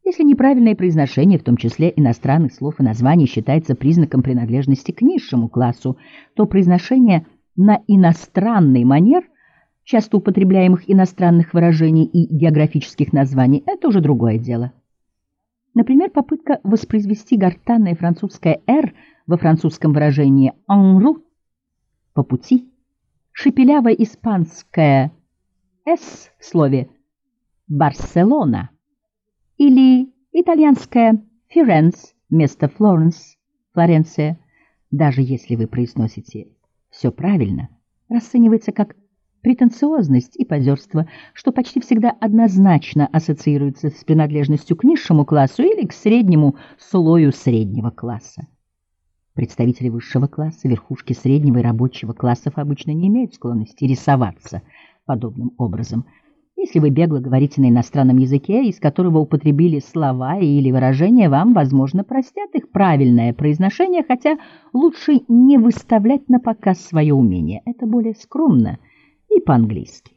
Если неправильное произношение, в том числе иностранных слов и названий, считается признаком принадлежности к низшему классу, то произношение на иностранный манер часто употребляемых иностранных выражений и географических названий – это уже другое дело. Например, попытка воспроизвести гортанное французское «р» во французском выражении «en route» – «по пути», шепелявое испанское «s» в слове «Барселона» или итальянское «Фиренц» вместо «Флоренс» – «Флоренция», даже если вы произносите все правильно, расценивается как претенциозность и позерство, что почти всегда однозначно ассоциируется с принадлежностью к низшему классу или к среднему слою среднего класса. Представители высшего класса, верхушки среднего и рабочего классов обычно не имеют склонности рисоваться подобным образом. Если вы бегло говорите на иностранном языке, из которого употребили слова или выражения, вам, возможно, простят их правильное произношение, хотя лучше не выставлять на показ свое умение. Это более скромно и по-английски.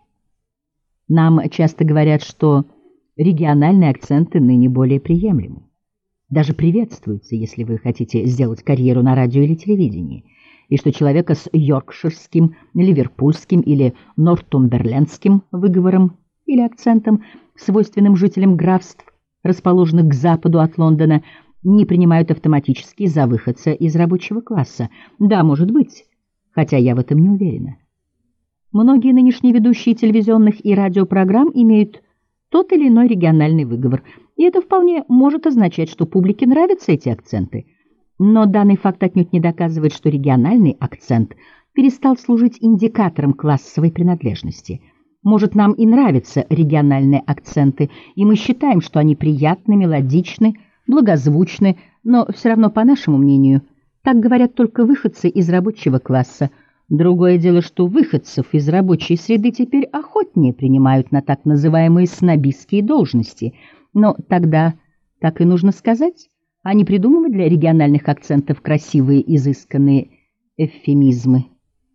Нам часто говорят, что региональные акценты ныне более приемлемы. Даже приветствуются, если вы хотите сделать карьеру на радио или телевидении, и что человека с йоркширским, ливерпульским или нортумберлендским выговором или акцентом, свойственным жителям графств, расположенных к западу от Лондона, не принимают автоматически за выходца из рабочего класса. Да, может быть, хотя я в этом не уверена. Многие нынешние ведущие телевизионных и радиопрограмм имеют тот или иной региональный выговор, и это вполне может означать, что публике нравятся эти акценты. Но данный факт отнюдь не доказывает, что региональный акцент перестал служить индикатором классовой принадлежности. Может, нам и нравятся региональные акценты, и мы считаем, что они приятны, мелодичны, благозвучны, но все равно, по нашему мнению, так говорят только выходцы из рабочего класса. Другое дело, что выходцев из рабочей среды теперь охотнее принимают на так называемые снобистские должности. Но тогда, так и нужно сказать, а не придумывать для региональных акцентов красивые, изысканные эвфемизмы.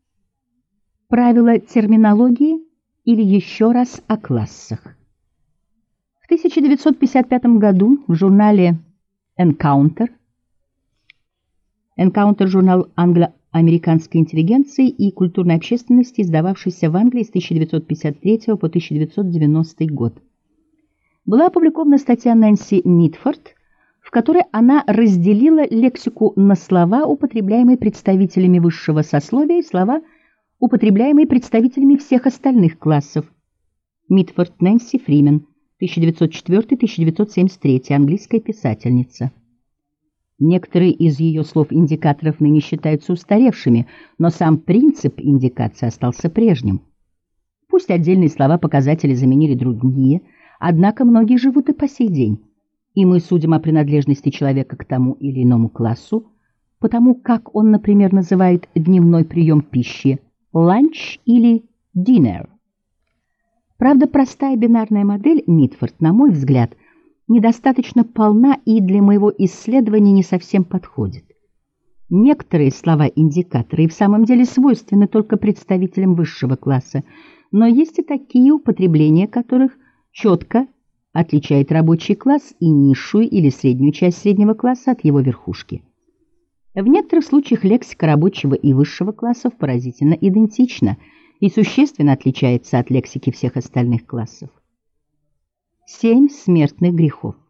Правила терминологии или еще раз о классах. В 1955 году в журнале Encounter журнал англо-американской интеллигенции и культурной общественности, издававшийся в Англии с 1953 по 1990 год, была опубликована статья Нэнси Митфорд, в которой она разделила лексику на слова, употребляемые представителями высшего сословия, и слова, употребляемые представителями всех остальных классов. Митфорд Нэнси Фримен, 1904-1973, английская писательница. Некоторые из ее слов-индикаторов ныне считаются устаревшими, но сам принцип индикации остался прежним. Пусть отдельные слова-показатели заменили другие, однако многие живут и по сей день. И мы судим о принадлежности человека к тому или иному классу, потому как он, например, называет дневной прием пищи «ланч» или «динер». Правда, простая бинарная модель Митфорд, на мой взгляд, недостаточно полна и для моего исследования не совсем подходит. Некоторые слова-индикаторы и в самом деле свойственны только представителям высшего класса, но есть и такие, употребления которых четко отличает рабочий класс и низшую или среднюю часть среднего класса от его верхушки. В некоторых случаях лексика рабочего и высшего классов поразительно идентична и существенно отличается от лексики всех остальных классов. 7 смертных грехов.